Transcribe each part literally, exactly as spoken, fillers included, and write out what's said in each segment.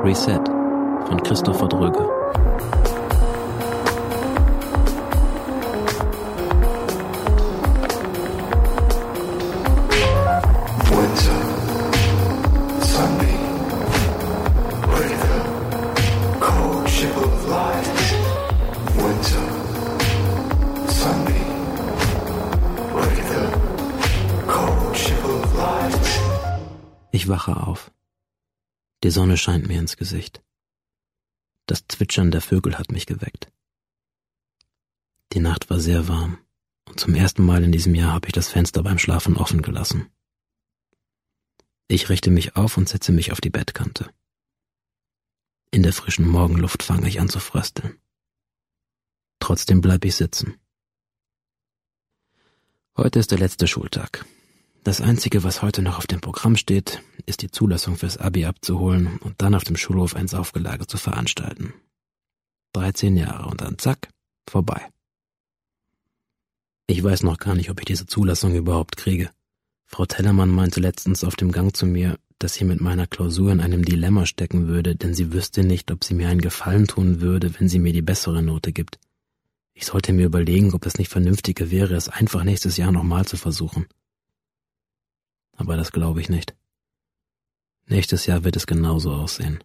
Reset von Christopher Dröge. Ich wache auf. Die Sonne scheint mir ins Gesicht. Das Zwitschern der Vögel hat mich geweckt. Die Nacht war sehr warm und zum ersten Mal in diesem Jahr habe ich das Fenster beim Schlafen offen gelassen. Ich richte mich auf und setze mich auf die Bettkante. In der frischen Morgenluft fange ich an zu frösteln. Trotzdem bleibe ich sitzen. Heute ist der letzte Schultag. Das Einzige, was heute noch auf dem Programm steht, ist die Zulassung fürs Abi abzuholen und dann auf dem Schulhof ein Saufgelage zu veranstalten. dreizehn Jahre und dann zack, vorbei. Ich weiß noch gar nicht, ob ich diese Zulassung überhaupt kriege. Frau Tellermann meinte letztens auf dem Gang zu mir, dass sie mit meiner Klausur in einem Dilemma stecken würde, denn sie wüsste nicht, ob sie mir einen Gefallen tun würde, wenn sie mir die bessere Note gibt. Ich sollte mir überlegen, ob es nicht vernünftiger wäre, es einfach nächstes Jahr nochmal zu versuchen. Aber das glaube ich nicht. Nächstes Jahr wird es genauso aussehen.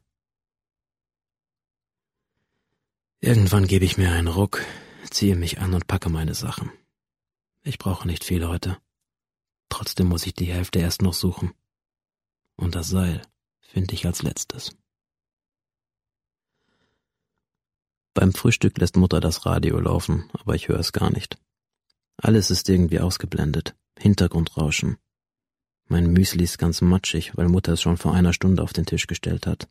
Irgendwann gebe ich mir einen Ruck, ziehe mich an und packe meine Sachen. Ich brauche nicht viel heute. Trotzdem muss ich die Hälfte erst noch suchen. Und das Seil finde ich als letztes. Beim Frühstück lässt Mutter das Radio laufen, aber ich höre es gar nicht. Alles ist irgendwie ausgeblendet. Hintergrundrauschen. Mein Müsli ist ganz matschig, weil Mutter es schon vor einer Stunde auf den Tisch gestellt hat.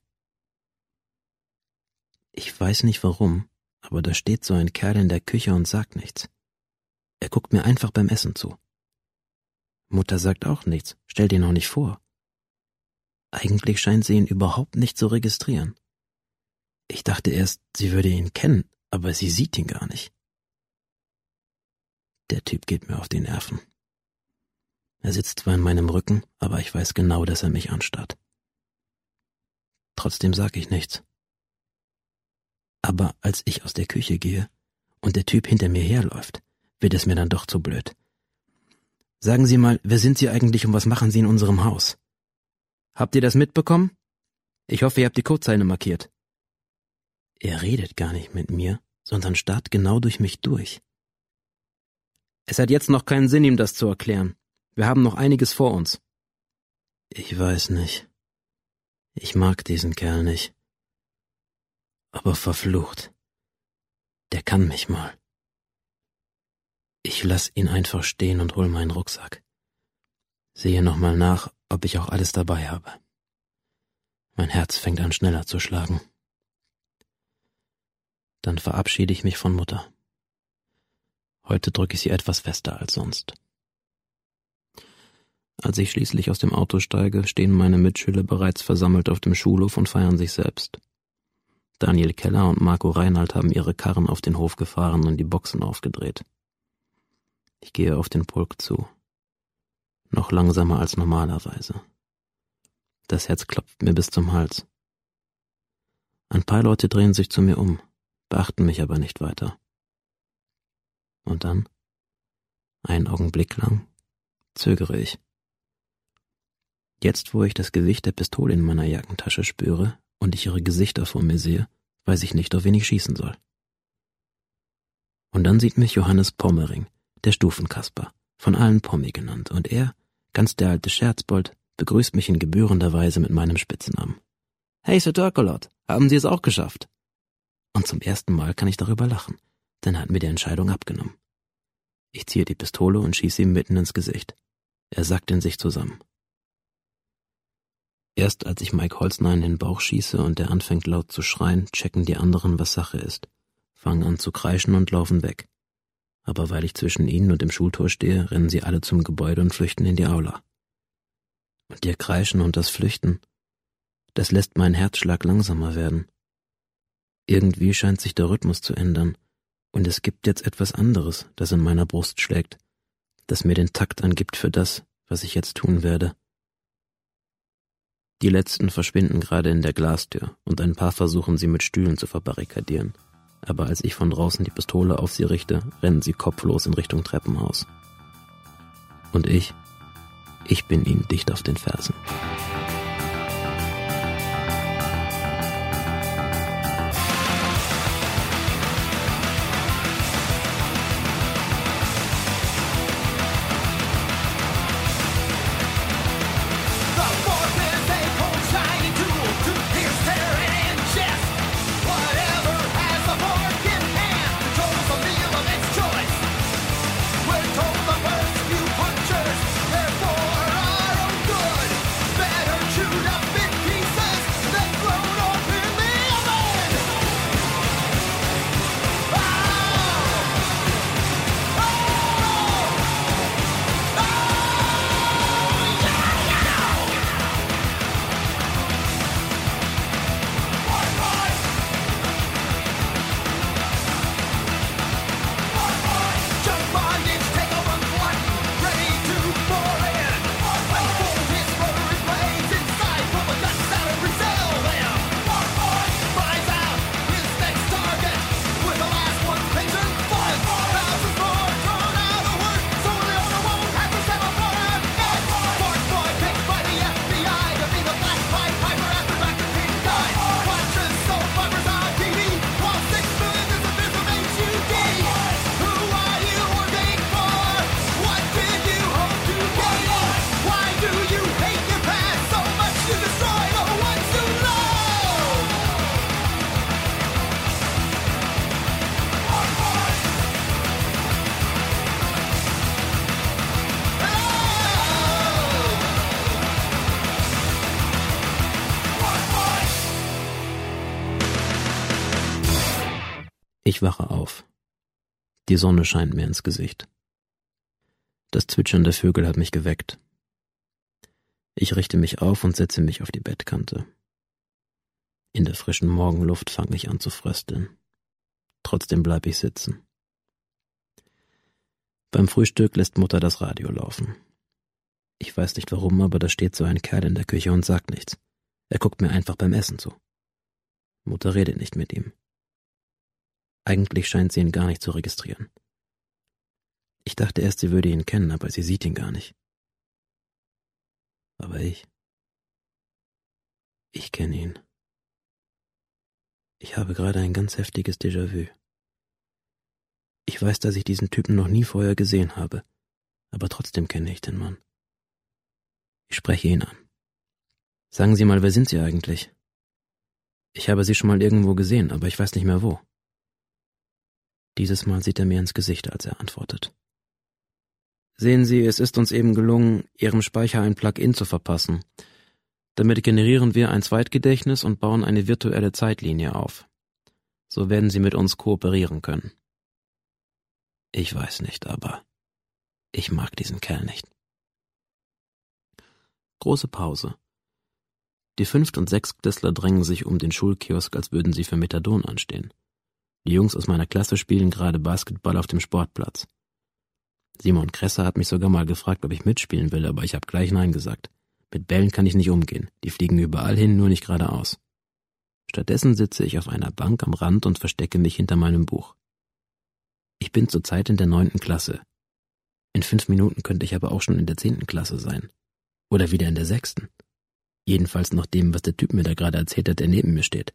Ich weiß nicht warum, aber da steht so ein Kerl in der Küche und sagt nichts. Er guckt mir einfach beim Essen zu. Mutter sagt auch nichts, stellt ihn auch nicht vor. Eigentlich scheint sie ihn überhaupt nicht zu registrieren. Ich dachte erst, sie würde ihn kennen, aber sie sieht ihn gar nicht. Der Typ geht mir auf die Nerven. Er sitzt zwar in meinem Rücken, aber ich weiß genau, dass er mich anstarrt. Trotzdem sage ich nichts. Aber als ich aus der Küche gehe und der Typ hinter mir herläuft, wird es mir dann doch zu blöd. Sagen Sie mal, wer sind Sie eigentlich und was machen Sie in unserem Haus? Habt ihr das mitbekommen? Ich hoffe, ihr habt die Codezeile markiert. Er redet gar nicht mit mir, sondern starrt genau durch mich durch. Es hat jetzt noch keinen Sinn, ihm das zu erklären. Wir haben noch einiges vor uns. Ich weiß nicht. Ich mag diesen Kerl nicht. Aber verflucht. Der kann mich mal. Ich lass ihn einfach stehen und hol meinen Rucksack. Sehe nochmal nach, ob ich auch alles dabei habe. Mein Herz fängt an schneller zu schlagen. Dann verabschiede ich mich von Mutter. Heute drücke ich sie etwas fester als sonst. Als ich schließlich aus dem Auto steige, stehen meine Mitschüler bereits versammelt auf dem Schulhof und feiern sich selbst. Daniel Keller und Marco Reinhardt haben ihre Karren auf den Hof gefahren und die Boxen aufgedreht. Ich gehe auf den Pulk zu. Noch langsamer als normalerweise. Das Herz klopft mir bis zum Hals. Ein paar Leute drehen sich zu mir um, beachten mich aber nicht weiter. Und dann, einen Augenblick lang, zögere ich. Jetzt, wo ich das Gewicht der Pistole in meiner Jackentasche spüre und ich ihre Gesichter vor mir sehe, weiß ich nicht, auf wen ich schießen soll. Und dann sieht mich Johannes Pommering, der Stufenkasper, von allen Pommi genannt, und er, ganz der alte Scherzbold, begrüßt mich in gebührender Weise mit meinem Spitznamen. Hey, Sir Turkolot, haben Sie es auch geschafft? Und zum ersten Mal kann ich darüber lachen, denn er hat mir die Entscheidung abgenommen. Ich ziehe die Pistole und schieße ihm mitten ins Gesicht. Er sackt in sich zusammen. Erst als ich Mike Holzner in den Bauch schieße und er anfängt laut zu schreien, checken die anderen, was Sache ist, fangen an zu kreischen und laufen weg. Aber weil ich zwischen ihnen und dem Schultor stehe, rennen sie alle zum Gebäude und flüchten in die Aula. Und ihr Kreischen und das Flüchten, das lässt meinen Herzschlag langsamer werden. Irgendwie scheint sich der Rhythmus zu ändern, und es gibt jetzt etwas anderes, das in meiner Brust schlägt, das mir den Takt angibt für das, was ich jetzt tun werde. Die letzten verschwinden gerade in der Glastür und ein paar versuchen sie mit Stühlen zu verbarrikadieren. Aber als ich von draußen die Pistole auf sie richte, rennen sie kopflos in Richtung Treppenhaus. Und ich, ich bin ihnen dicht auf den Fersen. Ich wache auf. Die Sonne scheint mir ins Gesicht. Das Zwitschern der Vögel hat mich geweckt. Ich richte mich auf und setze mich auf die Bettkante. In der frischen Morgenluft fange ich an zu frösteln. Trotzdem bleibe ich sitzen. Beim Frühstück lässt Mutter das Radio laufen. Ich weiß nicht warum, aber da steht so ein Kerl in der Küche und sagt nichts. Er guckt mir einfach beim Essen zu. Mutter redet nicht mit ihm. Eigentlich scheint sie ihn gar nicht zu registrieren. Ich dachte erst, sie würde ihn kennen, aber sie sieht ihn gar nicht. Aber ich... Ich kenne ihn. Ich habe gerade ein ganz heftiges Déjà-vu. Ich weiß, dass ich diesen Typen noch nie vorher gesehen habe, aber trotzdem kenne ich den Mann. Ich spreche ihn an. Sagen Sie mal, wer sind Sie eigentlich? Ich habe Sie schon mal irgendwo gesehen, aber ich weiß nicht mehr wo. Dieses Mal sieht er mir ins Gesicht, als er antwortet. Sehen Sie, es ist uns eben gelungen, Ihrem Speicher ein Plugin zu verpassen. Damit generieren wir ein Zweitgedächtnis und bauen eine virtuelle Zeitlinie auf. So werden Sie mit uns kooperieren können. Ich weiß nicht, aber ich mag diesen Kerl nicht. Große Pause. Die Fünft- und Sechstklässler drängen sich um den Schulkiosk, als würden sie für Methadon anstehen. Die Jungs aus meiner Klasse spielen gerade Basketball auf dem Sportplatz. Simon Kresser hat mich sogar mal gefragt, ob ich mitspielen will, aber ich habe gleich Nein gesagt. Mit Bällen kann ich nicht umgehen, die fliegen überall hin, nur nicht geradeaus. Stattdessen sitze ich auf einer Bank am Rand und verstecke mich hinter meinem Buch. Ich bin zurzeit in der neunten Klasse. In fünf Minuten könnte ich aber auch schon in der zehnten Klasse sein. Oder wieder in der sechsten. Jedenfalls nach dem, was der Typ mir da gerade erzählt hat, der neben mir steht.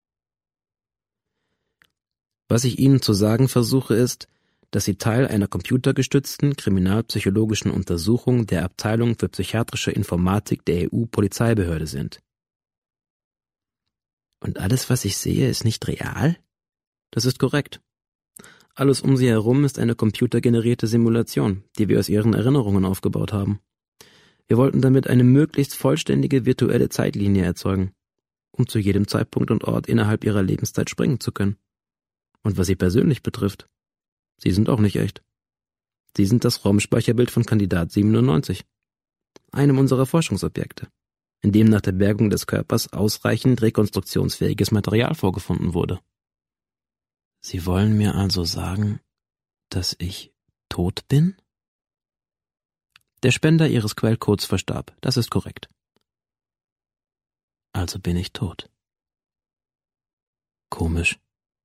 Was ich Ihnen zu sagen versuche, ist, dass Sie Teil einer computergestützten kriminalpsychologischen Untersuchung der Abteilung für psychiatrische Informatik der E U-Polizeibehörde sind. Und alles, was ich sehe, ist nicht real? Das ist korrekt. Alles um Sie herum ist eine computergenerierte Simulation, die wir aus Ihren Erinnerungen aufgebaut haben. Wir wollten damit eine möglichst vollständige virtuelle Zeitlinie erzeugen, um zu jedem Zeitpunkt und Ort innerhalb Ihrer Lebenszeit springen zu können. Und was Sie persönlich betrifft, Sie sind auch nicht echt. Sie sind das Raumspeicherbild von Kandidat siebenundneunzig, einem unserer Forschungsobjekte, in dem nach der Bergung des Körpers ausreichend rekonstruktionsfähiges Material vorgefunden wurde. Sie wollen mir also sagen, dass ich tot bin? Der Spender Ihres Quellcodes verstarb, das ist korrekt. Also bin ich tot. Komisch.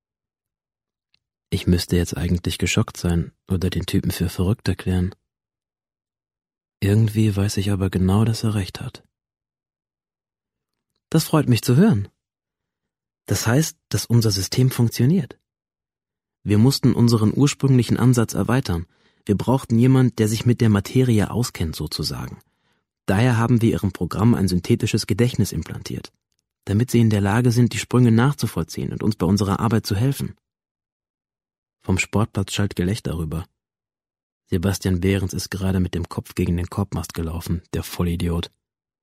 Ich müsste jetzt eigentlich geschockt sein oder den Typen für verrückt erklären. Irgendwie weiß ich aber genau, dass er recht hat. Das freut mich zu hören. Das heißt, dass unser System funktioniert. Wir mussten unseren ursprünglichen Ansatz erweitern. Wir brauchten jemand, der sich mit der Materie auskennt, sozusagen. Daher haben wir ihrem Programm ein synthetisches Gedächtnis implantiert, damit sie in der Lage sind, die Sprünge nachzuvollziehen und uns bei unserer Arbeit zu helfen. Vom Sportplatz schallt Gelächter rüber. Sebastian Behrens ist gerade mit dem Kopf gegen den Korbmast gelaufen, der Vollidiot.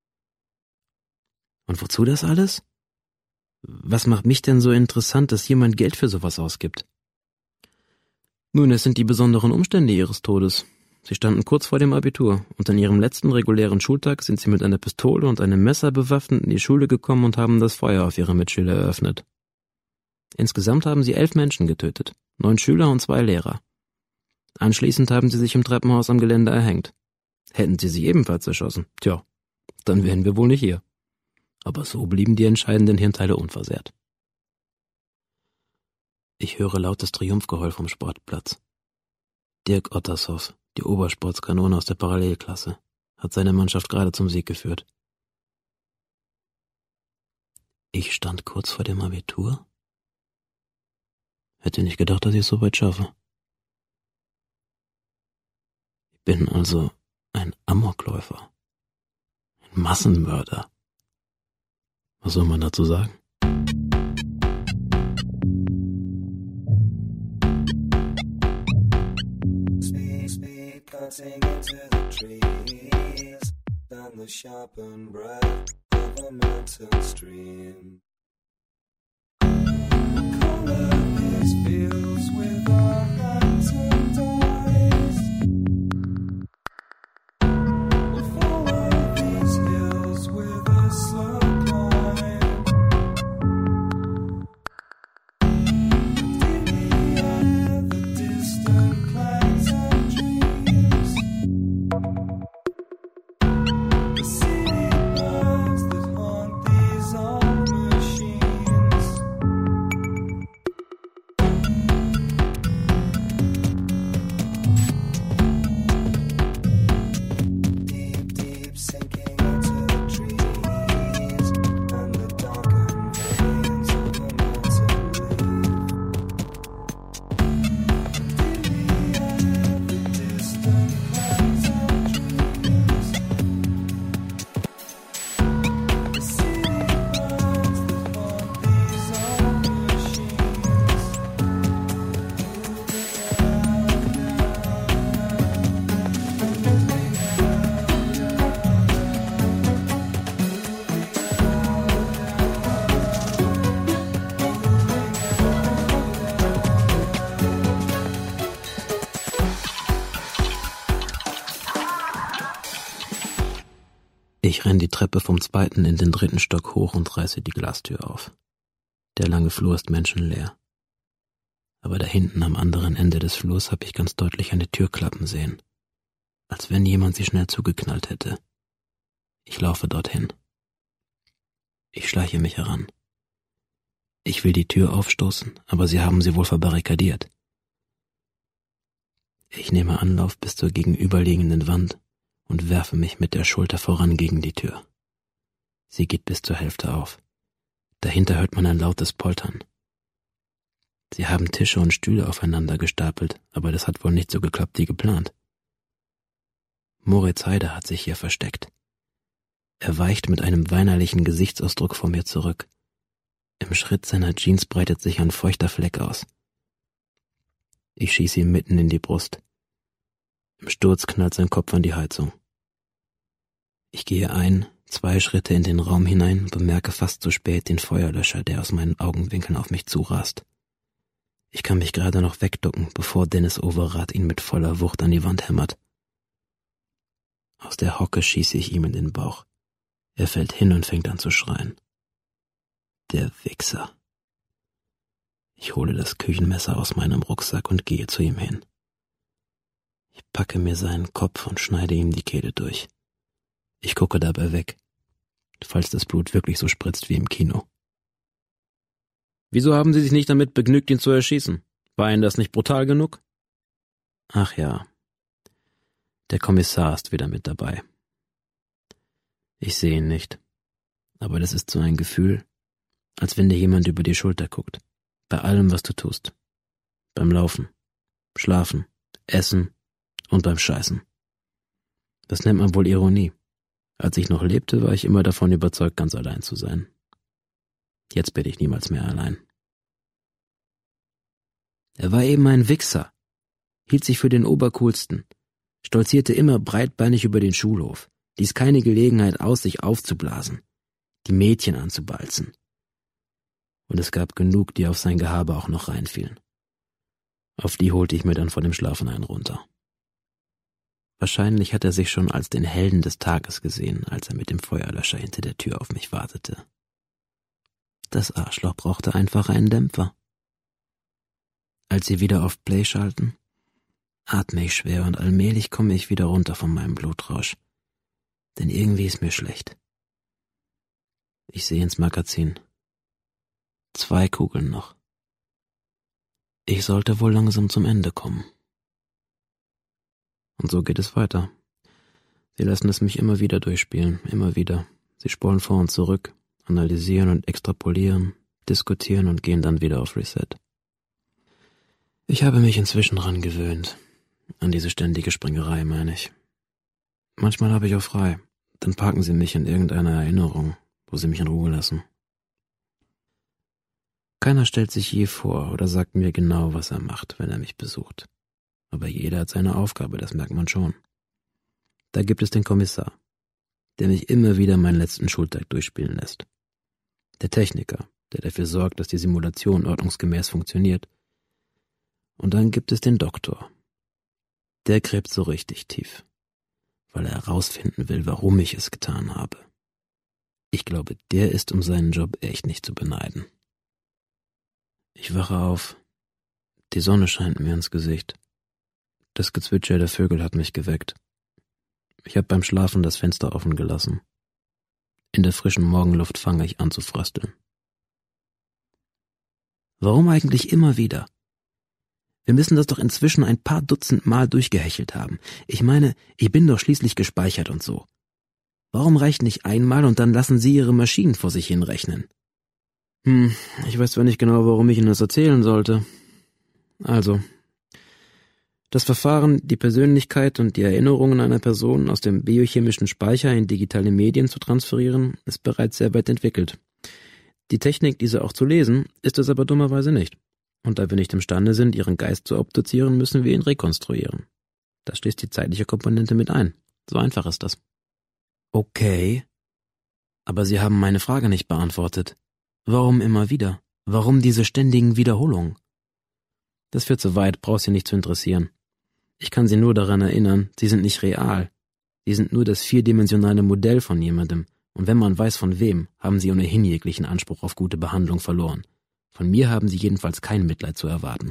Und wozu das alles? Was macht mich denn so interessant, dass jemand Geld für sowas ausgibt? Nun, es sind die besonderen Umstände ihres Todes. Sie standen kurz vor dem Abitur, und an ihrem letzten regulären Schultag sind sie mit einer Pistole und einem Messer bewaffnet in die Schule gekommen und haben das Feuer auf ihre Mitschüler eröffnet. Insgesamt haben sie elf Menschen getötet, neun Schüler und zwei Lehrer. Anschließend haben sie sich im Treppenhaus am Gelände erhängt. Hätten sie sie ebenfalls erschossen, tja, dann wären wir wohl nicht hier. Aber so blieben die entscheidenden Hirnteile unversehrt. Ich höre lautes Triumphgeheul vom Sportplatz. Dirk Ottershoff, die Obersportskanone aus der Parallelklasse, hat seine Mannschaft gerade zum Sieg geführt. Ich stand kurz vor dem Abitur? Hätte nicht gedacht, dass ich es so weit schaffe. Ich bin also ein Amokläufer, ein Massenmörder. Was soll man dazu sagen? Speed, speed, cutting into the trees, down the sharpened breath of a mountain stream. Color these fields with our hands and eyes. We follow these hills with a slow climb. In the air, the distant clouds and dreams. The city birds that haunt these old machines. Deep, deep sinking into the trees and the darkened veins of a mountain leaf. In the air, the distant clouds and dreams. The city birds that haunt these old machines. Ich renn die Treppe vom zweiten in den dritten Stock hoch und reiße die Glastür auf. Der lange Flur ist menschenleer. Aber da hinten am anderen Ende des Flurs habe ich ganz deutlich eine Tür klappen sehen. Als wenn jemand sie schnell zugeknallt hätte. Ich laufe dorthin. Ich schleiche mich heran. Ich will die Tür aufstoßen, aber sie haben sie wohl verbarrikadiert. Ich nehme Anlauf bis zur gegenüberliegenden Wand und werfe mich mit der Schulter voran gegen die Tür. Sie geht bis zur Hälfte auf. Dahinter hört man ein lautes Poltern. Sie haben Tische und Stühle aufeinander gestapelt, aber das hat wohl nicht so geklappt wie geplant. Moritz Heider hat sich hier versteckt. Er weicht mit einem weinerlichen Gesichtsausdruck vor mir zurück. Im Schritt seiner Jeans breitet sich ein feuchter Fleck aus. Ich schieße ihm mitten in die Brust. Im Sturz knallt sein Kopf an die Heizung. Ich gehe ein, zwei Schritte in den Raum hinein und bemerke fast zu spät den Feuerlöscher, der aus meinen Augenwinkeln auf mich zurast. Ich kann mich gerade noch wegducken, bevor Dennis Overath ihn mit voller Wucht an die Wand hämmert. Aus der Hocke schieße ich ihm in den Bauch. Er fällt hin und fängt an zu schreien. Der Wichser. Ich hole das Küchenmesser aus meinem Rucksack und gehe zu ihm hin. Ich packe mir seinen Kopf und schneide ihm die Kehle durch. Ich gucke dabei weg. falls das Blut wirklich so spritzt wie im Kino. Wieso haben Sie sich nicht damit begnügt, ihn zu erschießen? War Ihnen das nicht brutal genug? Ach ja, der Kommissar ist wieder mit dabei. Ich sehe ihn nicht, aber das ist so ein Gefühl, als wenn dir jemand über die Schulter guckt, bei allem, was du tust. Beim Laufen, Schlafen, Essen und beim Scheißen. Das nennt man wohl Ironie. Als ich noch lebte, war ich immer davon überzeugt, ganz allein zu sein. Jetzt bin ich niemals mehr allein. Er war eben ein Wichser, hielt sich für den Obercoolsten, stolzierte immer breitbeinig über den Schulhof, ließ keine Gelegenheit aus, sich aufzublasen, die Mädchen anzubalzen. Und es gab genug, die auf sein Gehabe auch noch reinfielen. Auf die holte ich mir dann vor dem Schlafen einen runter. Wahrscheinlich hat er sich schon als den Helden des Tages gesehen, als er mit dem Feuerlöscher hinter der Tür auf mich wartete. Das Arschloch brauchte einfach einen Dämpfer. Als sie wieder auf Play schalten, atme ich schwer und allmählich komme ich wieder runter von meinem Blutrausch. Denn irgendwie ist mir schlecht. Ich sehe ins Magazin. Zwei Kugeln noch. Ich sollte wohl langsam zum Ende kommen. Und so geht es weiter. Sie lassen es mich immer wieder durchspielen, immer wieder. Sie spulen vor und zurück, analysieren und extrapolieren, diskutieren und gehen dann wieder auf Reset. Ich habe mich inzwischen dran gewöhnt. An diese ständige Springerei, meine ich. Manchmal habe ich auch frei. Dann parken sie mich in irgendeiner Erinnerung, wo sie mich in Ruhe lassen. Keiner stellt sich je vor oder sagt mir genau, was er macht, wenn er mich besucht. Aber jeder hat seine Aufgabe, das merkt man schon. Da gibt es den Kommissar, der mich immer wieder meinen letzten Schultag durchspielen lässt. Der Techniker, der dafür sorgt, dass die Simulation ordnungsgemäß funktioniert. Und dann gibt es den Doktor. Der gräbt so richtig tief, weil er herausfinden will, warum ich es getan habe. Ich glaube, der ist um seinen Job echt nicht zu beneiden. Ich wache auf. Die Sonne scheint mir ins Gesicht. Das Gezwitscher der Vögel hat mich geweckt. Ich habe beim Schlafen das Fenster offen gelassen. In der frischen Morgenluft fange ich an zu frösteln. Warum eigentlich immer wieder? Wir müssen das doch inzwischen ein paar Dutzend Mal durchgehechelt haben. Ich meine, ich bin doch schließlich gespeichert und so. Warum reicht nicht einmal und dann lassen Sie Ihre Maschinen vor sich hinrechnen? Hm, ich weiß zwar nicht genau, warum ich Ihnen das erzählen sollte. Also, das Verfahren, die Persönlichkeit und die Erinnerungen einer Person aus dem biochemischen Speicher in digitale Medien zu transferieren, ist bereits sehr weit entwickelt. Die Technik, diese auch zu lesen, ist es aber dummerweise nicht. Und da wir nicht imstande sind, ihren Geist zu obduzieren, müssen wir ihn rekonstruieren. Das schließt die zeitliche Komponente mit ein. So einfach ist das. Okay. Aber Sie haben meine Frage nicht beantwortet. Warum immer wieder? Warum diese ständigen Wiederholungen? Das führt zu weit, braucht Sie nicht zu interessieren. Ich kann Sie nur daran erinnern, Sie sind nicht real. Sie sind nur das vierdimensionale Modell von jemandem. Und wenn man weiß von wem, haben Sie ohnehin jeglichen Anspruch auf gute Behandlung verloren. Von mir haben Sie jedenfalls kein Mitleid zu erwarten.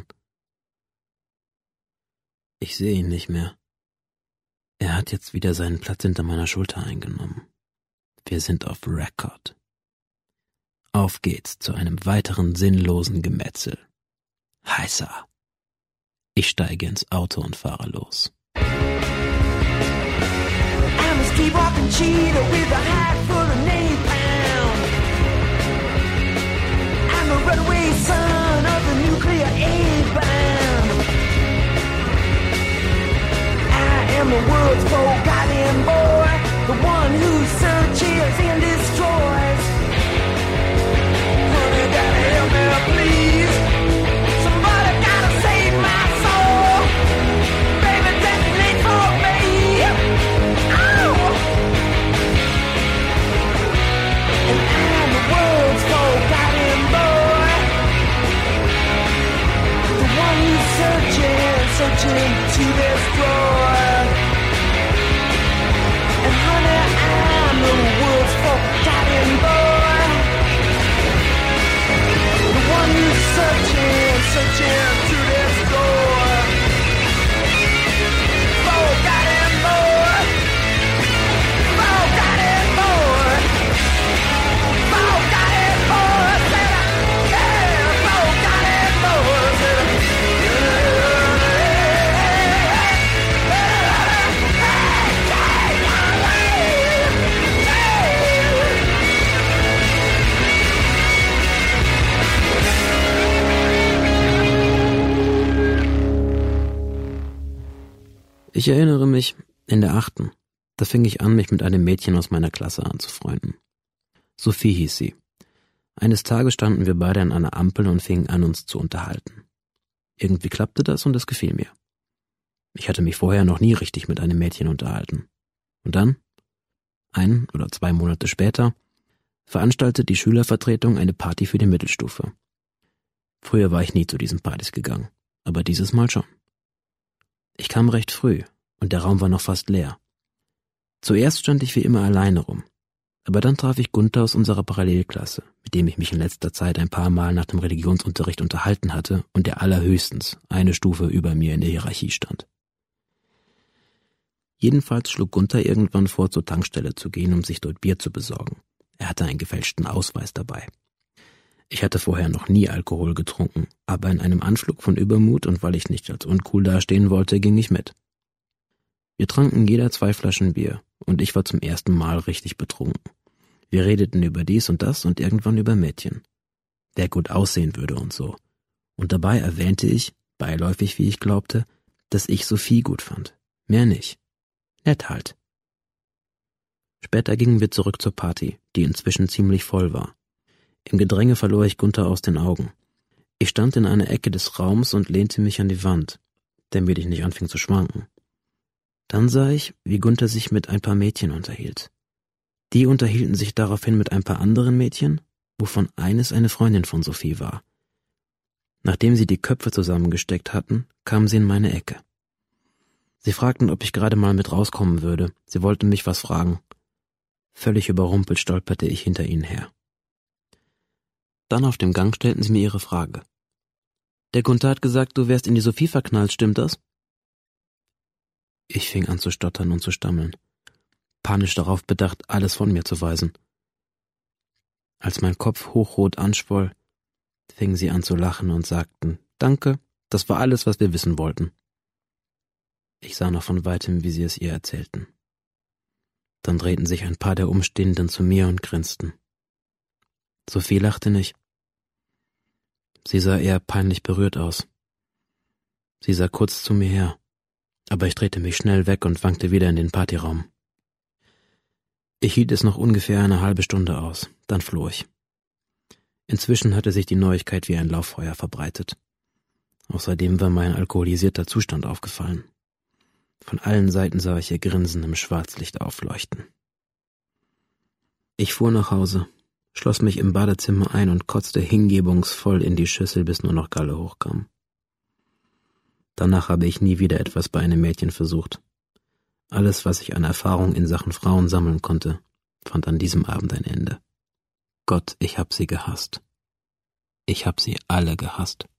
Ich sehe ihn nicht mehr. Er hat jetzt wieder seinen Platz hinter meiner Schulter eingenommen. Wir sind auf Record. Auf geht's zu einem weiteren sinnlosen Gemetzel. Heißer. Ich steige ins Auto und fahre los. I'm a streetwalking cheetah with a hat full of napalm. I'm a runaway son of the nuclear A-bomb. I am the world's forgotten boy, the one who searches and destroys. Honey, gotta help me, please. Somebody gotta save my soul. Baby, detonate for me. Oh! And I'm the world's forgotten boy, the one who's searching, searching to destroy. Ich erinnere mich, in der achten, da fing ich an, mich mit einem Mädchen aus meiner Klasse anzufreunden. Sophie hieß sie. Eines Tages standen wir beide an einer Ampel und fingen an, uns zu unterhalten. Irgendwie klappte das und es gefiel mir. Ich hatte mich vorher noch nie richtig mit einem Mädchen unterhalten. Und dann, ein oder zwei Monate später, veranstaltet die Schülervertretung eine Party für die Mittelstufe. Früher war ich nie zu diesen Partys gegangen, aber dieses Mal schon. Ich kam recht früh und der Raum war noch fast leer. Zuerst stand ich wie immer alleine rum, aber dann traf ich Gunther aus unserer Parallelklasse, mit dem ich mich in letzter Zeit ein paar Mal nach dem Religionsunterricht unterhalten hatte und der allerhöchstens eine Stufe über mir in der Hierarchie stand. Jedenfalls schlug Gunther irgendwann vor, zur Tankstelle zu gehen, um sich dort Bier zu besorgen. Er hatte einen gefälschten Ausweis dabei. Ich hatte vorher noch nie Alkohol getrunken, aber in einem Anflug von Übermut und weil ich nicht als uncool dastehen wollte, ging ich mit. Wir tranken jeder zwei Flaschen Bier und ich war zum ersten Mal richtig betrunken. Wir redeten über dies und das und irgendwann über Mädchen. Wer gut aussehen würde und so. Und dabei erwähnte ich, beiläufig wie ich glaubte, dass ich Sophie gut fand. Mehr nicht. Nett halt. Später gingen wir zurück zur Party, die inzwischen ziemlich voll war. Im Gedränge verlor ich Gunther aus den Augen. Ich stand in einer Ecke des Raums und lehnte mich an die Wand, damit ich nicht anfing zu schwanken. Dann sah ich, wie Gunther sich mit ein paar Mädchen unterhielt. Die unterhielten sich daraufhin mit ein paar anderen Mädchen, wovon eines eine Freundin von Sophie war. Nachdem sie die Köpfe zusammengesteckt hatten, kamen sie in meine Ecke. Sie fragten, ob ich gerade mal mit rauskommen würde. Sie wollten mich was fragen. Völlig überrumpelt stolperte ich hinter ihnen her. Dann auf dem Gang stellten sie mir ihre Frage. Der Gunther hat gesagt, du wärst in die Sophie verknallt, stimmt das? Ich fing an zu stottern und zu stammeln, panisch darauf bedacht, alles von mir zu weisen. Als mein Kopf hochrot anschwoll, fingen sie an zu lachen und sagten, danke, das war alles, was wir wissen wollten. Ich sah noch von weitem, wie sie es ihr erzählten. Dann drehten sich ein paar der Umstehenden zu mir und grinsten. Sophie lachte nicht. Sie sah eher peinlich berührt aus. Sie sah kurz zu mir her, aber ich drehte mich schnell weg und wankte wieder in den Partyraum. Ich hielt es noch ungefähr eine halbe Stunde aus, dann floh ich. Inzwischen hatte sich die Neuigkeit wie ein Lauffeuer verbreitet. Außerdem war mein alkoholisierter Zustand aufgefallen. Von allen Seiten sah ich ihr Grinsen im Schwarzlicht aufleuchten. Ich fuhr nach Hause, schloss mich im Badezimmer ein und kotzte hingebungsvoll in die Schüssel, bis nur noch Galle hochkam. Danach habe ich nie wieder etwas bei einem Mädchen versucht. Alles, was ich an Erfahrung in Sachen Frauen sammeln konnte, fand an diesem Abend ein Ende. Gott, ich hab sie gehasst. Ich hab sie alle gehasst.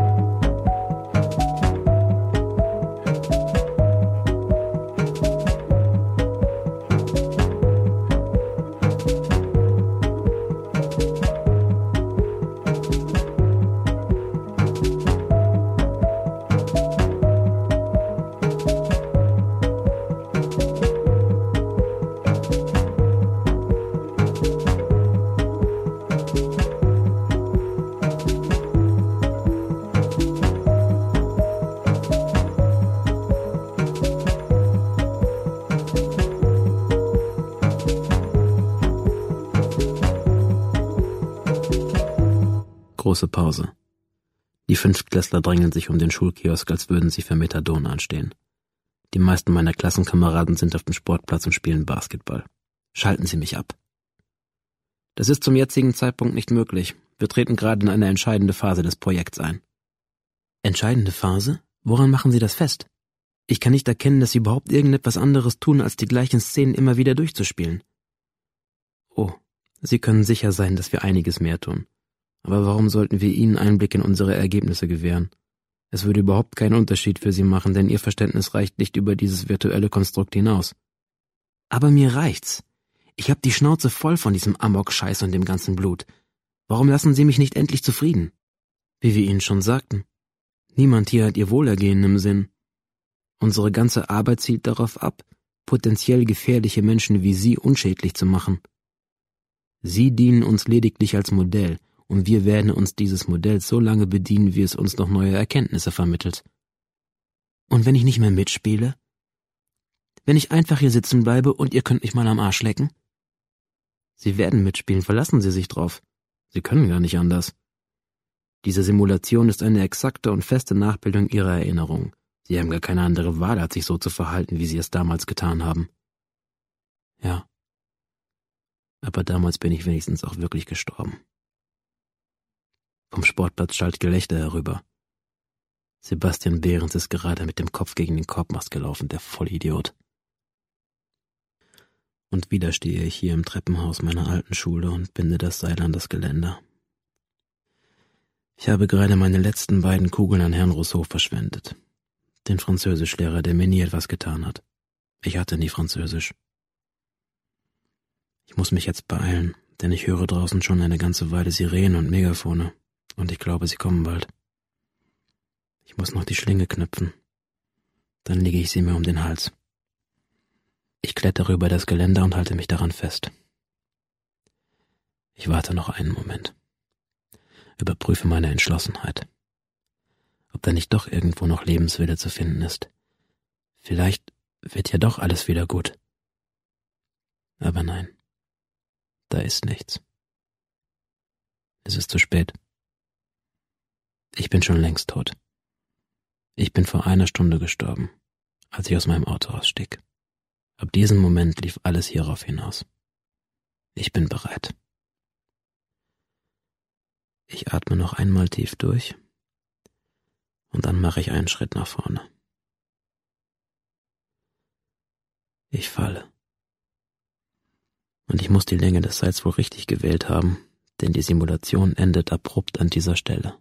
Große Pause. Die Fünftklässler drängeln sich um den Schulkiosk, als würden sie für Methadon anstehen. Die meisten meiner Klassenkameraden sind auf dem Sportplatz und spielen Basketball. Schalten Sie mich ab. Das ist zum jetzigen Zeitpunkt nicht möglich. Wir treten gerade in eine entscheidende Phase des Projekts ein. Entscheidende Phase? Woran machen Sie das fest? Ich kann nicht erkennen, dass Sie überhaupt irgendetwas anderes tun, als die gleichen Szenen immer wieder durchzuspielen. Oh, Sie können sicher sein, dass wir einiges mehr tun. Aber warum sollten wir Ihnen Einblick in unsere Ergebnisse gewähren? Es würde überhaupt keinen Unterschied für Sie machen, denn Ihr Verständnis reicht nicht über dieses virtuelle Konstrukt hinaus. Aber mir reicht's. Ich hab die Schnauze voll von diesem Amok-Scheiß und dem ganzen Blut. Warum lassen Sie mich nicht endlich zufrieden? Wie wir Ihnen schon sagten, niemand hier hat Ihr Wohlergehen im Sinn. Unsere ganze Arbeit zielt darauf ab, potenziell gefährliche Menschen wie Sie unschädlich zu machen. Sie dienen uns lediglich als Modell, und wir werden uns dieses Modells so lange bedienen, wie es uns noch neue Erkenntnisse vermittelt. Und wenn ich nicht mehr mitspiele? wenn ich einfach hier sitzen bleibe und ihr könnt mich mal am Arsch lecken? Sie werden mitspielen, verlassen Sie sich drauf. Sie können gar nicht anders. Diese Simulation ist eine exakte und feste Nachbildung Ihrer Erinnerung. Sie haben gar keine andere Wahl, als sich so zu verhalten, wie Sie es damals getan haben. Ja. Aber damals bin ich wenigstens auch wirklich gestorben. Vom Sportplatz schallt Gelächter herüber. Sebastian Behrens ist gerade mit dem Kopf gegen den Korbmast gelaufen, der Vollidiot. Und wieder stehe ich hier im Treppenhaus meiner alten Schule und binde das Seil an das Geländer. Ich habe gerade meine letzten beiden Kugeln an Herrn Rousseau verschwendet. Den Französischlehrer, der mir nie etwas getan hat. Ich hatte nie Französisch. Ich muss mich jetzt beeilen, denn ich höre draußen schon eine ganze Weile Sirenen und Megafone, und ich glaube, sie kommen bald. Ich muss noch die Schlinge knüpfen. Dann lege ich sie mir um den Hals. Ich klettere über das Geländer und halte mich daran fest. Ich warte noch einen Moment. Überprüfe meine Entschlossenheit. Ob da nicht doch irgendwo noch Lebenswille zu finden ist. Vielleicht wird ja doch alles wieder gut. Aber nein, da ist nichts. Es ist zu spät. Ich bin schon längst tot. Ich bin vor einer Stunde gestorben, als ich aus meinem Auto ausstieg. Ab diesem Moment lief alles hierauf hinaus. Ich bin bereit. Ich atme noch einmal tief durch und dann mache ich einen Schritt nach vorne. Ich falle. Und ich muss die Länge des Seils wohl richtig gewählt haben, denn die Simulation endet abrupt an dieser Stelle.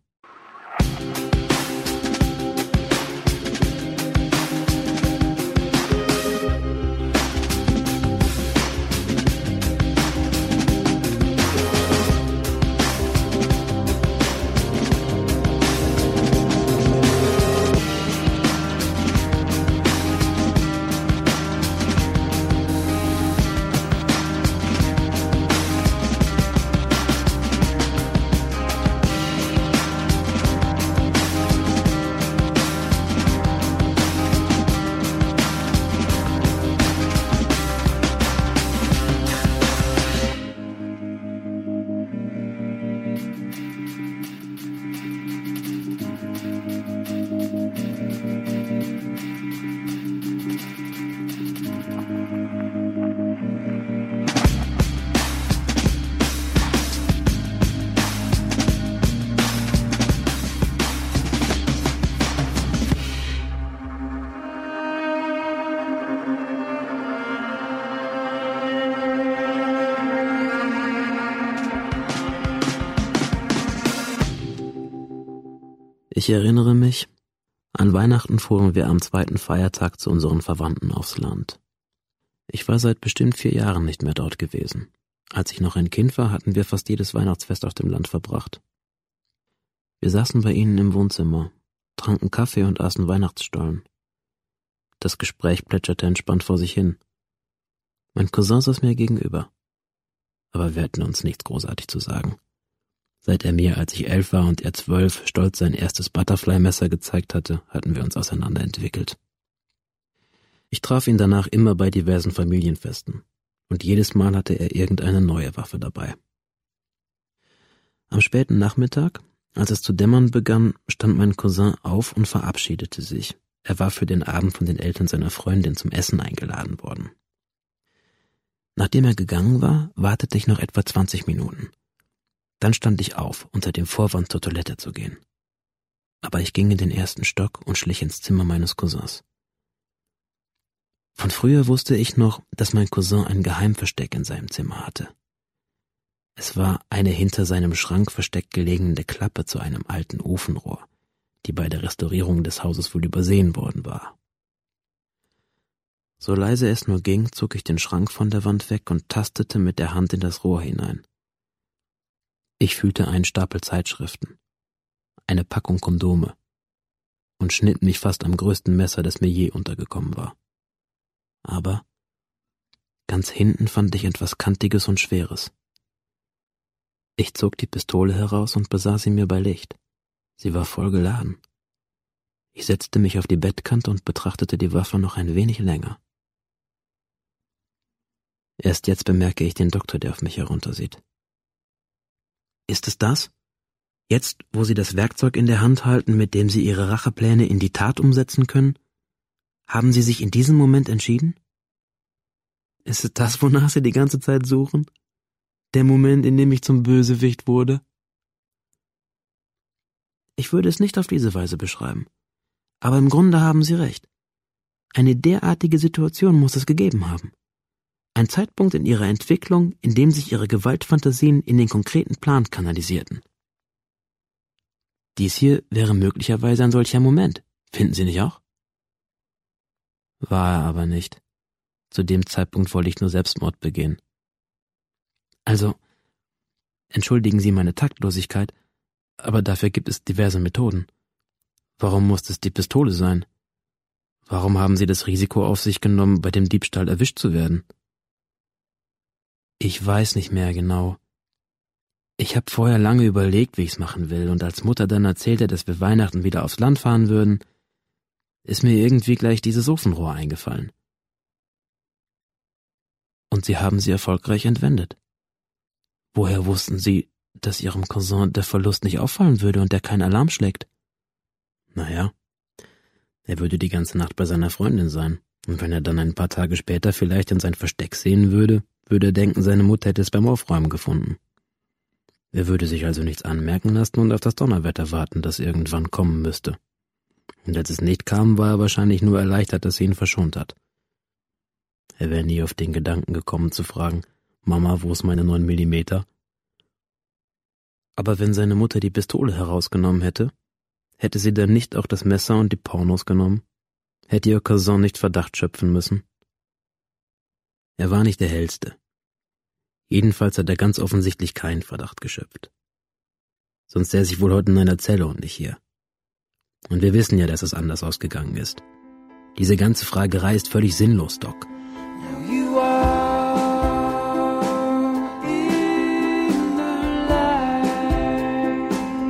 Ich erinnere mich, an Weihnachten fuhren wir am zweiten Feiertag zu unseren Verwandten aufs Land. Ich war seit bestimmt vier Jahren nicht mehr dort gewesen. Als ich noch ein Kind war, hatten wir fast jedes Weihnachtsfest auf dem Land verbracht. Wir saßen bei ihnen im Wohnzimmer, tranken Kaffee und aßen Weihnachtsstollen. Das Gespräch plätscherte entspannt vor sich hin. Mein Cousin saß mir gegenüber. Aber wir hatten uns nichts großartig zu sagen. Seit er mir, als ich elf war und er zwölf, stolz sein erstes Butterfly-Messer gezeigt hatte, hatten wir uns auseinanderentwickelt. Ich traf ihn danach immer bei diversen Familienfesten, und jedes Mal hatte er irgendeine neue Waffe dabei. Am späten Nachmittag, als es zu dämmern begann, stand mein Cousin auf und verabschiedete sich. Er war für den Abend von den Eltern seiner Freundin zum Essen eingeladen worden. Nachdem er gegangen war, wartete ich noch etwa zwanzig Minuten. Dann stand ich auf, unter dem Vorwand zur Toilette zu gehen. Aber ich ging in den ersten Stock und schlich ins Zimmer meines Cousins. Von früher wusste ich noch, dass mein Cousin ein Geheimversteck in seinem Zimmer hatte. Es war eine hinter seinem Schrank versteckt gelegene Klappe zu einem alten Ofenrohr, die bei der Restaurierung des Hauses wohl übersehen worden war. So leise es nur ging, zog ich den Schrank von der Wand weg und tastete mit der Hand in das Rohr hinein. Ich fühlte einen Stapel Zeitschriften, eine Packung Kondome und schnitt mich fast am größten Messer, das mir je untergekommen war. Aber ganz hinten fand ich etwas Kantiges und Schweres. Ich zog die Pistole heraus und besah sie mir bei Licht. Sie war voll geladen. Ich setzte mich auf die Bettkante und betrachtete die Waffe noch ein wenig länger. Erst jetzt bemerke ich den Doktor, der auf mich heruntersieht. Ist es das? Jetzt, wo Sie das Werkzeug in der Hand halten, mit dem Sie Ihre Rachepläne in die Tat umsetzen können? Haben Sie sich in diesem Moment entschieden? Ist es das, wonach Sie die ganze Zeit suchen? Der Moment, in dem ich zum Bösewicht wurde? Ich würde es nicht auf diese Weise beschreiben. Aber im Grunde haben Sie recht. Eine derartige Situation muss es gegeben haben. Ein Zeitpunkt in ihrer Entwicklung, in dem sich ihre Gewaltfantasien in den konkreten Plan kanalisierten. Dies hier wäre möglicherweise ein solcher Moment, finden Sie nicht auch? War er aber nicht. Zu dem Zeitpunkt wollte ich nur Selbstmord begehen. Also, entschuldigen Sie meine Taktlosigkeit, aber dafür gibt es diverse Methoden. Warum muss es die Pistole sein? Warum haben Sie das Risiko auf sich genommen, bei dem Diebstahl erwischt zu werden? Ich weiß nicht mehr genau. Ich habe vorher lange überlegt, wie ich's machen will, und als Mutter dann erzählte, dass wir Weihnachten wieder aufs Land fahren würden, ist mir irgendwie gleich dieses Ofenrohr eingefallen. Und Sie haben sie erfolgreich entwendet. Woher wussten Sie, dass Ihrem Cousin der Verlust nicht auffallen würde und er keinen Alarm schlägt? Naja, er würde die ganze Nacht bei seiner Freundin sein, und wenn er dann ein paar Tage später vielleicht in sein Versteck sehen würde, würde er denken, seine Mutter hätte es beim Aufräumen gefunden. Er würde sich also nichts anmerken lassen und auf das Donnerwetter warten, das irgendwann kommen müsste. Und als es nicht kam, war er wahrscheinlich nur erleichtert, dass sie ihn verschont hat. Er wäre nie auf den Gedanken gekommen zu fragen, »Mama, wo ist meine neun Millimeter?« Aber wenn seine Mutter die Pistole herausgenommen hätte, hätte sie dann nicht auch das Messer und die Pornos genommen? Hätte ihr Cousin nicht Verdacht schöpfen müssen? Er war nicht der Hellste. Jedenfalls hat er ganz offensichtlich keinen Verdacht geschöpft. Sonst säße ich wohl heute in einer Zelle und nicht hier. Und wir wissen ja, dass es anders ausgegangen ist. Diese ganze Fragerei ist völlig sinnlos, Doc. You are in the light.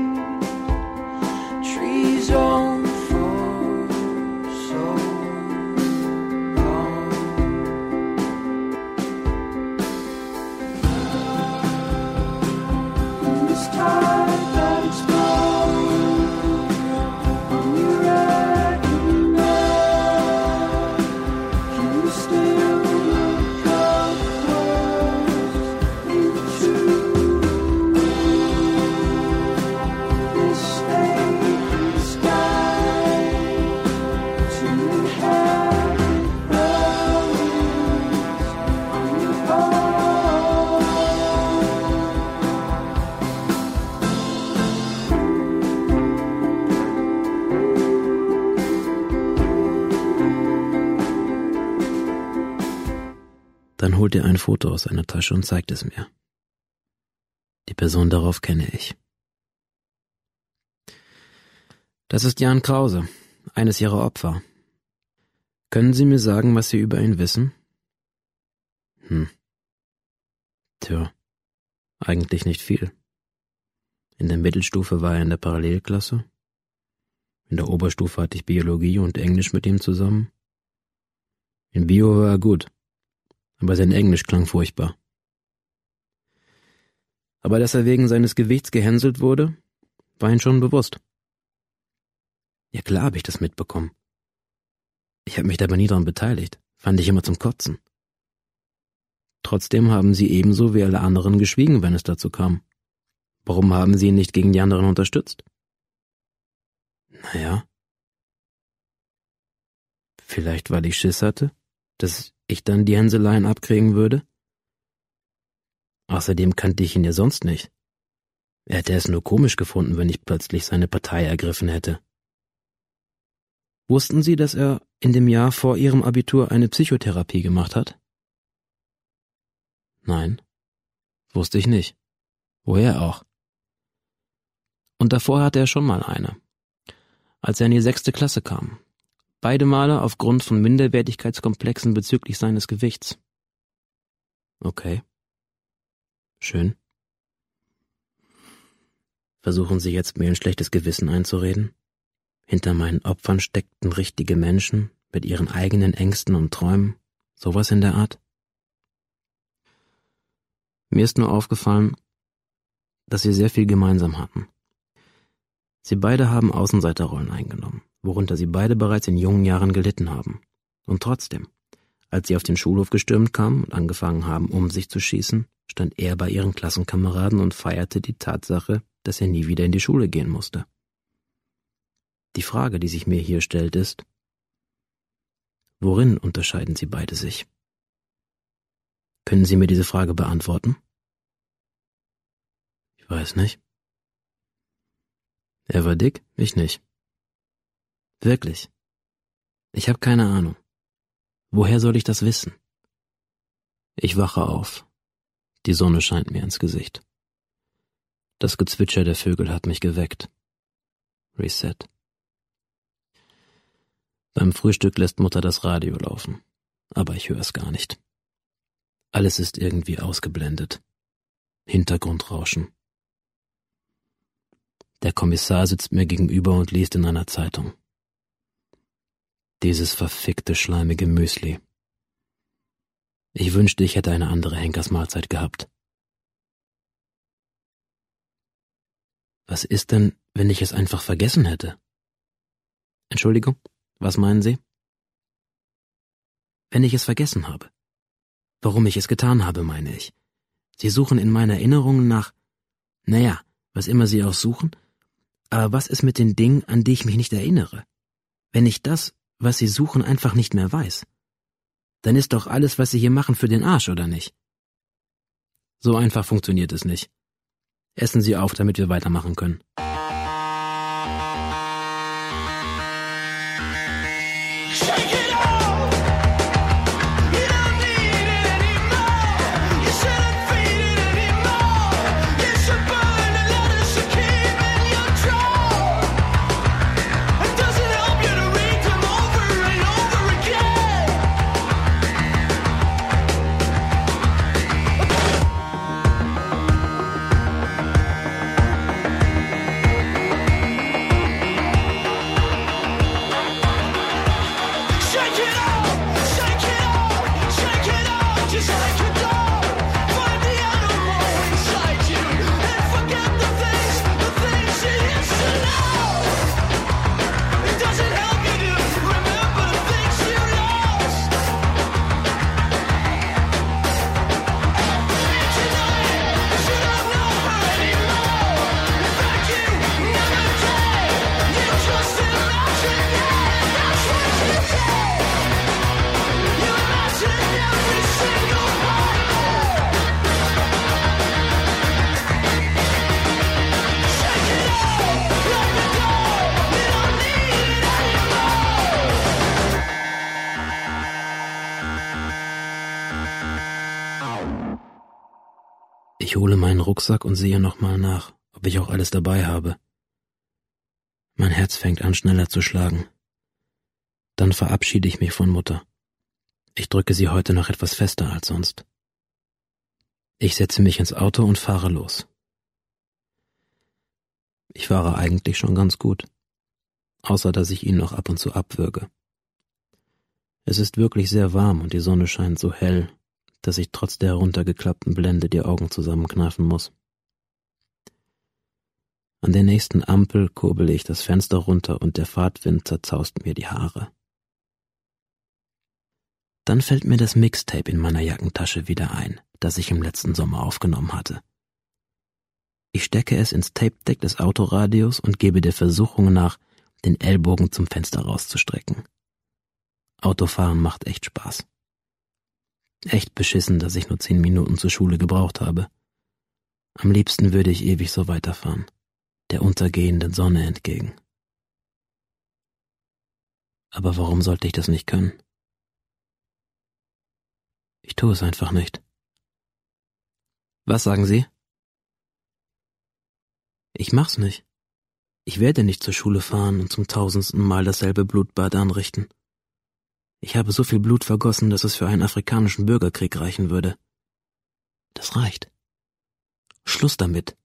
Trees on for so long. In this tide that is gone, on your reckoning, can you still look upwards into this vacant sky to inhabit the wings on your own? Dann holt er ein Foto aus seiner Tasche und zeigt es mir. Die Person darauf kenne ich. Das ist Jan Krause, eines Ihrer Opfer. Können Sie mir sagen, was Sie über ihn wissen? Hm. Tja, eigentlich nicht viel. In der Mittelstufe war er in der Parallelklasse. In der Oberstufe hatte ich Biologie und Englisch mit ihm zusammen. In Bio war er gut, aber sein Englisch klang furchtbar. Aber dass er wegen seines Gewichts gehänselt wurde, war ihm schon bewusst. Ja klar habe ich das mitbekommen. Ich habe mich dabei nie daran beteiligt, fand ich immer zum Kotzen. Trotzdem haben Sie ebenso wie alle anderen geschwiegen, wenn es dazu kam. Warum haben Sie ihn nicht gegen die anderen unterstützt? Naja. Vielleicht, weil ich Schiss hatte, dass ich dann die Hänseleien abkriegen würde? Außerdem kannte ich ihn ja sonst nicht. Er hätte es nur komisch gefunden, wenn ich plötzlich seine Partei ergriffen hätte. Wussten Sie, dass er in dem Jahr vor Ihrem Abitur eine Psychotherapie gemacht hat? Nein, wusste ich nicht. Woher auch? Und davor hatte er schon mal eine, als er in die sechste Klasse kam. Beide Male aufgrund von Minderwertigkeitskomplexen bezüglich seines Gewichts. Okay. Schön. Versuchen Sie jetzt, mir ein schlechtes Gewissen einzureden? Hinter meinen Opfern steckten richtige Menschen mit ihren eigenen Ängsten und Träumen, sowas in der Art? Mir ist nur aufgefallen, dass sie sehr viel gemeinsam hatten. Sie beide haben Außenseiterrollen eingenommen, worunter sie beide bereits in jungen Jahren gelitten haben. Und trotzdem, als sie auf den Schulhof gestürmt kamen und angefangen haben, um sich zu schießen, stand er bei ihren Klassenkameraden und feierte die Tatsache, dass er nie wieder in die Schule gehen musste. Die Frage, die sich mir hier stellt, ist: Worin unterscheiden sie beide sich? Können Sie mir diese Frage beantworten? Ich weiß nicht. Er war dick, ich nicht. Wirklich. Ich habe keine Ahnung. Woher soll ich das wissen? Ich wache auf. Die Sonne scheint mir ins Gesicht. Das Gezwitscher der Vögel hat mich geweckt. Reset. Beim Frühstück lässt Mutter das Radio laufen, aber ich höre es gar nicht. Alles ist irgendwie ausgeblendet. Hintergrundrauschen. Der Kommissar sitzt mir gegenüber und liest in einer Zeitung. Dieses verfickte, schleimige Müsli. Ich wünschte, ich hätte eine andere Henkersmahlzeit gehabt. Was ist denn, wenn ich es einfach vergessen hätte? Entschuldigung, was meinen Sie? Wenn ich es vergessen habe. Warum ich es getan habe, meine ich. Sie suchen in meinen Erinnerungen nach, naja, was immer Sie auch suchen, aber was ist mit den Dingen, an die ich mich nicht erinnere? Wenn ich das, was Sie suchen, einfach nicht mehr weiß, dann ist doch alles, was Sie hier machen, für den Arsch, oder nicht? So einfach funktioniert es nicht. Essen Sie auf, damit wir weitermachen können. Ich hole meinen Rucksack und sehe nochmal nach, ob ich auch alles dabei habe. Mein Herz fängt an, schneller zu schlagen. Dann verabschiede ich mich von Mutter. Ich drücke sie heute noch etwas fester als sonst. Ich setze mich ins Auto und fahre los. Ich fahre eigentlich schon ganz gut, außer dass ich ihn noch ab und zu abwürge. Es ist wirklich sehr warm und die Sonne scheint so hell, dass ich trotz der heruntergeklappten Blende die Augen zusammenkneifen muss. An der nächsten Ampel kurbele ich das Fenster runter und der Fahrtwind zerzaust mir die Haare. Dann fällt mir das Mixtape in meiner Jackentasche wieder ein, das ich im letzten Sommer aufgenommen hatte. Ich stecke es ins Tape-Deck des Autoradios und gebe der Versuchung nach, den Ellbogen zum Fenster rauszustrecken. Autofahren macht echt Spaß. Echt beschissen, dass ich nur zehn Minuten zur Schule gebraucht habe. Am liebsten würde ich ewig so weiterfahren, der untergehenden Sonne entgegen. Aber warum sollte ich das nicht können? Ich tue es einfach nicht. Was sagen Sie? Ich mach's nicht. Ich werde nicht zur Schule fahren und zum tausendsten Mal dasselbe Blutbad anrichten. Ich habe so viel Blut vergossen, dass es für einen afrikanischen Bürgerkrieg reichen würde. Das reicht. Schluss damit.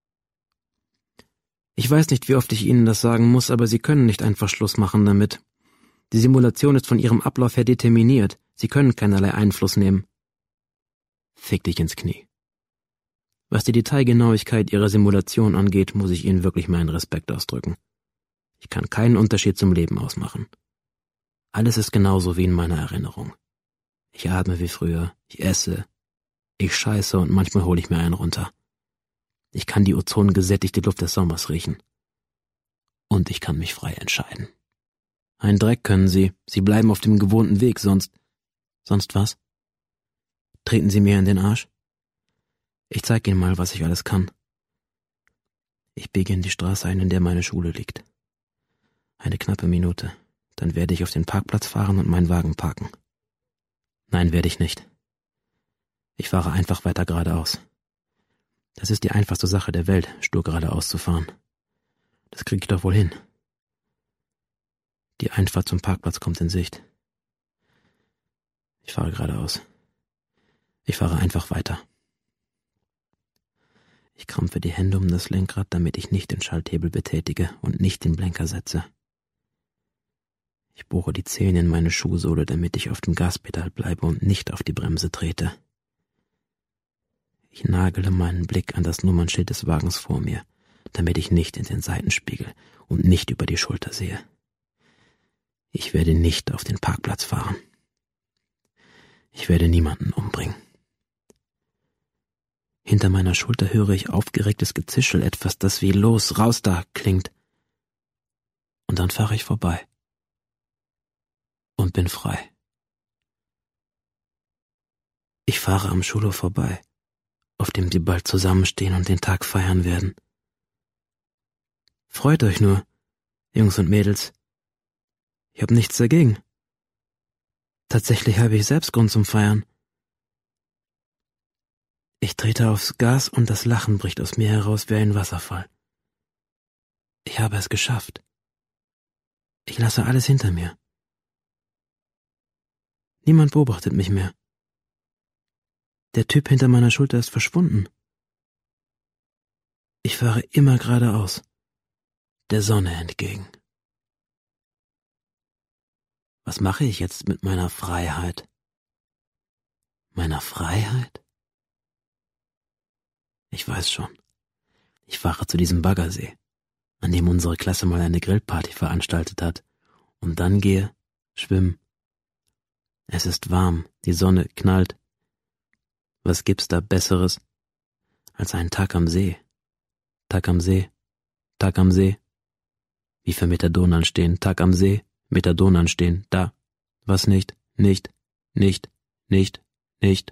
Ich weiß nicht, wie oft ich Ihnen das sagen muss, aber Sie können nicht einfach Schluss machen damit. Die Simulation ist von ihrem Ablauf her determiniert. Sie können keinerlei Einfluss nehmen. Fick dich ins Knie. Was die Detailgenauigkeit ihrer Simulation angeht, muss ich ihnen wirklich meinen Respekt ausdrücken. Ich kann keinen Unterschied zum Leben ausmachen. Alles ist genauso wie in meiner Erinnerung. Ich atme wie früher, ich esse, ich scheiße und manchmal hole ich mir einen runter. Ich kann die ozongesättigte Luft des Sommers riechen. Und ich kann mich frei entscheiden. Ein Dreck können Sie, Sie bleiben auf dem gewohnten Weg, sonst... Sonst was? Treten Sie mir in den Arsch? Ich zeig Ihnen mal, was ich alles kann. Ich biege in die Straße ein, in der meine Schule liegt. Eine knappe Minute. Dann werde ich auf den Parkplatz fahren und meinen Wagen parken. Nein, werde ich nicht. Ich fahre einfach weiter geradeaus. Das ist die einfachste Sache der Welt, stur geradeaus zu fahren. Das krieg ich doch wohl hin. Die Einfahrt zum Parkplatz kommt in Sicht. Ich fahre geradeaus. Ich fahre einfach weiter. Ich krampfe die Hände um das Lenkrad, damit ich nicht den Schalthebel betätige und nicht den Blenker setze. Ich bohre die Zähne in meine Schuhsohle, damit ich auf dem Gaspedal bleibe und nicht auf die Bremse trete. Ich nagele meinen Blick an das Nummernschild des Wagens vor mir, damit ich nicht in den Seitenspiegel und nicht über die Schulter sehe. Ich werde nicht auf den Parkplatz fahren. Ich werde niemanden umbringen. Hinter meiner Schulter höre ich aufgeregtes Gezischel, etwas, das wie »Los, raus da« klingt. Und dann fahre ich vorbei. Und bin frei. Ich fahre am Schulhof vorbei, auf dem sie bald zusammenstehen und den Tag feiern werden. Freut euch nur, Jungs und Mädels. Ich hab nichts dagegen. Tatsächlich habe ich selbst Grund zum Feiern. Ich trete aufs Gas und das Lachen bricht aus mir heraus wie ein Wasserfall. Ich habe es geschafft. Ich lasse alles hinter mir. Niemand beobachtet mich mehr. Der Typ hinter meiner Schulter ist verschwunden. Ich fahre immer geradeaus, der Sonne entgegen. Was mache ich jetzt mit meiner Freiheit? Meiner Freiheit? Ich weiß schon. Ich fahre zu diesem Baggersee, an dem unsere Klasse mal eine Grillparty veranstaltet hat, und dann gehe schwimmen. Es ist warm, die Sonne knallt. Was gibt's da Besseres als einen Tag am See? Tag am See, Tag am See. Wie für Methadon anstehen, Tag am See, Methadon anstehen, da. Was nicht, nicht, nicht, nicht, nicht.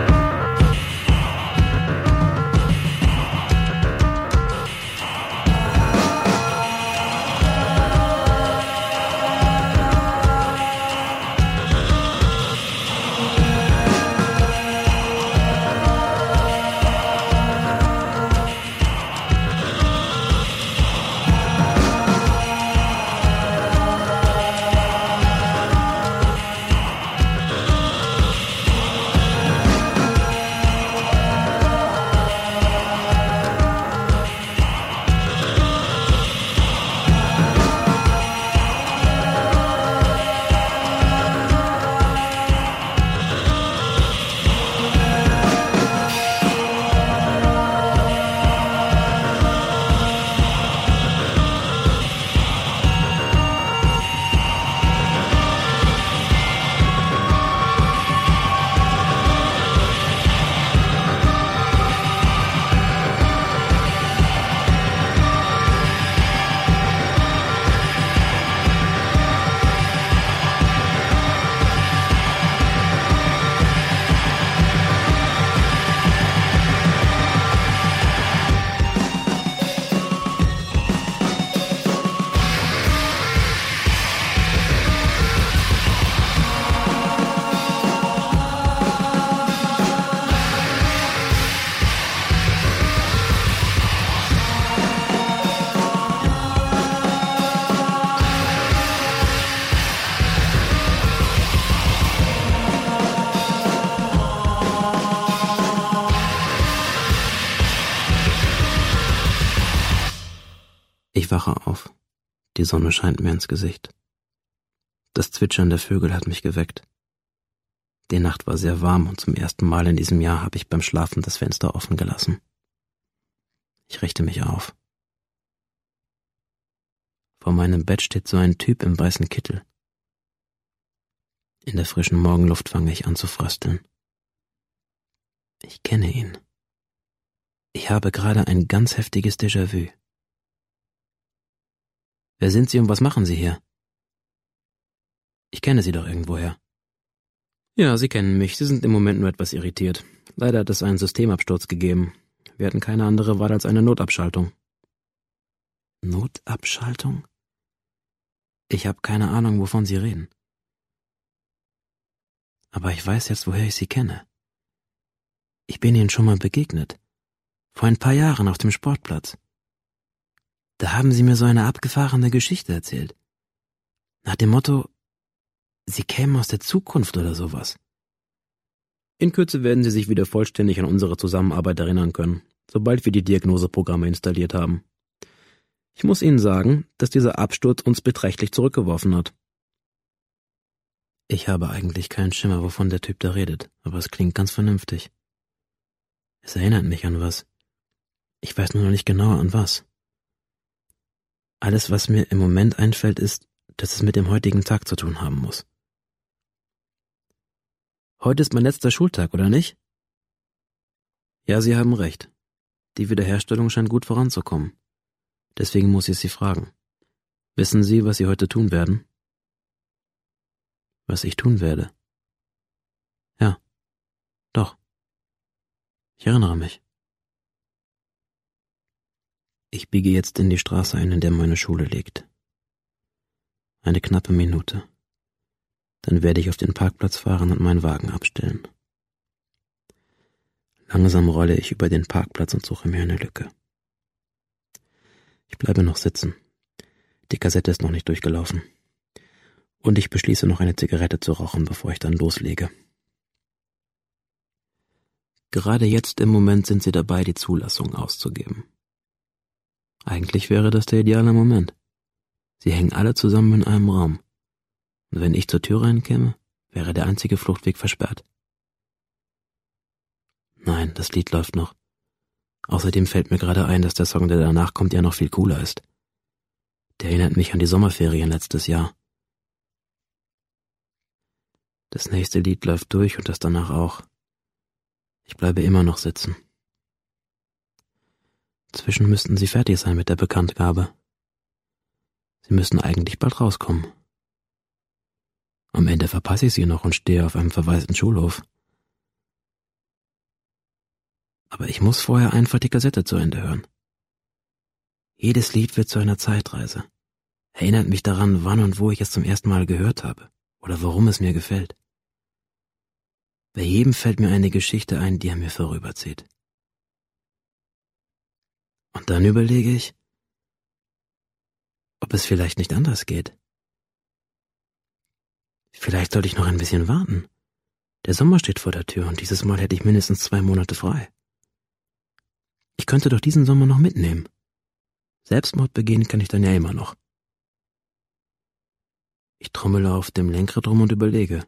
Ich wache auf. Die Sonne scheint mir ins Gesicht. Das Zwitschern der Vögel hat mich geweckt. Die Nacht war sehr warm und zum ersten Mal in diesem Jahr habe ich beim Schlafen das Fenster offen gelassen. Ich richte mich auf. Vor meinem Bett steht so ein Typ im weißen Kittel. In der frischen Morgenluft fange ich an zu frösteln. Ich kenne ihn. Ich habe gerade ein ganz heftiges Déjà-vu. Wer sind Sie und was machen Sie hier? Ich kenne Sie doch irgendwoher. Ja, Sie kennen mich. Sie sind im Moment nur etwas irritiert. Leider hat es einen Systemabsturz gegeben. Wir hatten keine andere Wahl als eine Notabschaltung. Notabschaltung? Ich habe keine Ahnung, wovon Sie reden. Aber ich weiß jetzt, woher ich Sie kenne. Ich bin Ihnen schon mal begegnet. Vor ein paar Jahren auf dem Sportplatz. Da haben Sie mir so eine abgefahrene Geschichte erzählt. Nach dem Motto, Sie kämen aus der Zukunft oder sowas. In Kürze werden Sie sich wieder vollständig an unsere Zusammenarbeit erinnern können, sobald wir die Diagnoseprogramme installiert haben. Ich muss Ihnen sagen, dass dieser Absturz uns beträchtlich zurückgeworfen hat. Ich habe eigentlich keinen Schimmer, wovon der Typ da redet, aber es klingt ganz vernünftig. Es erinnert mich an was. Ich weiß nur noch nicht genauer an was. Alles, was mir im Moment einfällt, ist, dass es mit dem heutigen Tag zu tun haben muss. Heute ist mein letzter Schultag, oder nicht? Ja, Sie haben recht. Die Wiederherstellung scheint gut voranzukommen. Deswegen muss ich Sie fragen. Wissen Sie, was Sie heute tun werden? Was ich tun werde? Ja, doch. Ich erinnere mich. Ich biege jetzt in die Straße ein, in der meine Schule liegt. Eine knappe Minute. Dann werde ich auf den Parkplatz fahren und meinen Wagen abstellen. Langsam rolle ich über den Parkplatz und suche mir eine Lücke. Ich bleibe noch sitzen. Die Kassette ist noch nicht durchgelaufen. Und ich beschließe noch eine Zigarette zu rauchen, bevor ich dann loslege. Gerade jetzt im Moment sind sie dabei, die Zulassung auszugeben. Eigentlich wäre das der ideale Moment. Sie hängen alle zusammen in einem Raum. Und wenn ich zur Tür reinkäme, wäre der einzige Fluchtweg versperrt. Nein, das Lied läuft noch. Außerdem fällt mir gerade ein, dass der Song, der danach kommt, ja noch viel cooler ist. Der erinnert mich an die Sommerferien letztes Jahr. Das nächste Lied läuft durch und das danach auch. Ich bleibe immer noch sitzen. Zwischen müssten sie fertig sein mit der Bekanntgabe. Sie müssten eigentlich bald rauskommen. Am Ende verpasse ich sie noch und stehe auf einem verwaisten Schulhof. Aber ich muss vorher einfach die Kassette zu Ende hören. Jedes Lied wird zu einer Zeitreise. Erinnert mich daran, wann und wo ich es zum ersten Mal gehört habe oder warum es mir gefällt. Bei jedem fällt mir eine Geschichte ein, die an mir vorüberzieht. Und dann überlege ich, ob es vielleicht nicht anders geht. Vielleicht sollte ich noch ein bisschen warten. Der Sommer steht vor der Tür und dieses Mal hätte ich mindestens zwei Monate frei. Ich könnte doch diesen Sommer noch mitnehmen. Selbstmord begehen kann ich dann ja immer noch. Ich trommele auf dem Lenkrad rum und überlege.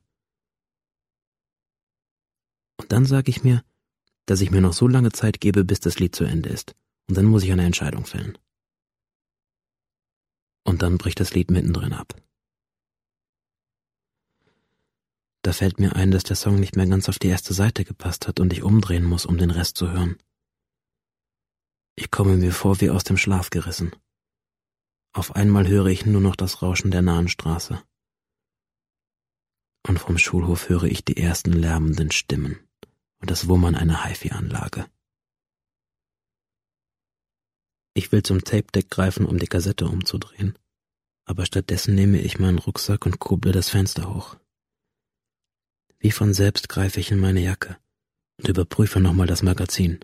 Und dann sage ich mir, dass ich mir noch so lange Zeit gebe, bis das Lied zu Ende ist. Und dann muss ich eine Entscheidung fällen. Und dann bricht das Lied mittendrin ab. Da fällt mir ein, dass der Song nicht mehr ganz auf die erste Seite gepasst hat und ich umdrehen muss, um den Rest zu hören. Ich komme mir vor wie aus dem Schlaf gerissen. Auf einmal höre ich nur noch das Rauschen der nahen Straße. Und vom Schulhof höre ich die ersten lärmenden Stimmen und das Wummern einer Hi-Fi-Anlage. Ich will zum Tape-Deck greifen, um die Kassette umzudrehen, aber stattdessen nehme ich meinen Rucksack und kurbele das Fenster hoch. Wie von selbst greife ich in meine Jacke und überprüfe nochmal das Magazin.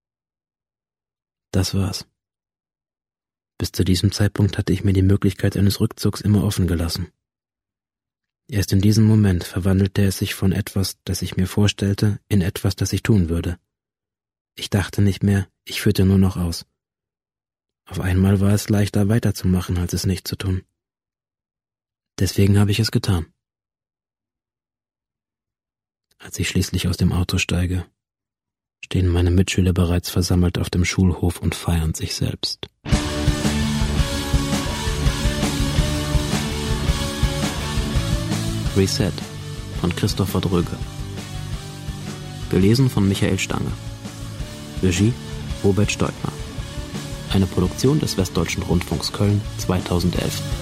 Das war's. Bis zu diesem Zeitpunkt hatte ich mir die Möglichkeit eines Rückzugs immer offen gelassen. Erst in diesem Moment verwandelte es sich von etwas, das ich mir vorstellte, in etwas, das ich tun würde. Ich dachte nicht mehr, ich führte nur noch aus. Auf einmal war es leichter weiterzumachen, als es nicht zu tun. Deswegen habe ich es getan. Als ich schließlich aus dem Auto steige, stehen meine Mitschüler bereits versammelt auf dem Schulhof und feiern sich selbst. Reset von Christopher Dröge. Gelesen von Michael Stange. Regie Robert Steutner. Eine Produktion des Westdeutschen Rundfunks Köln zweitausendelf.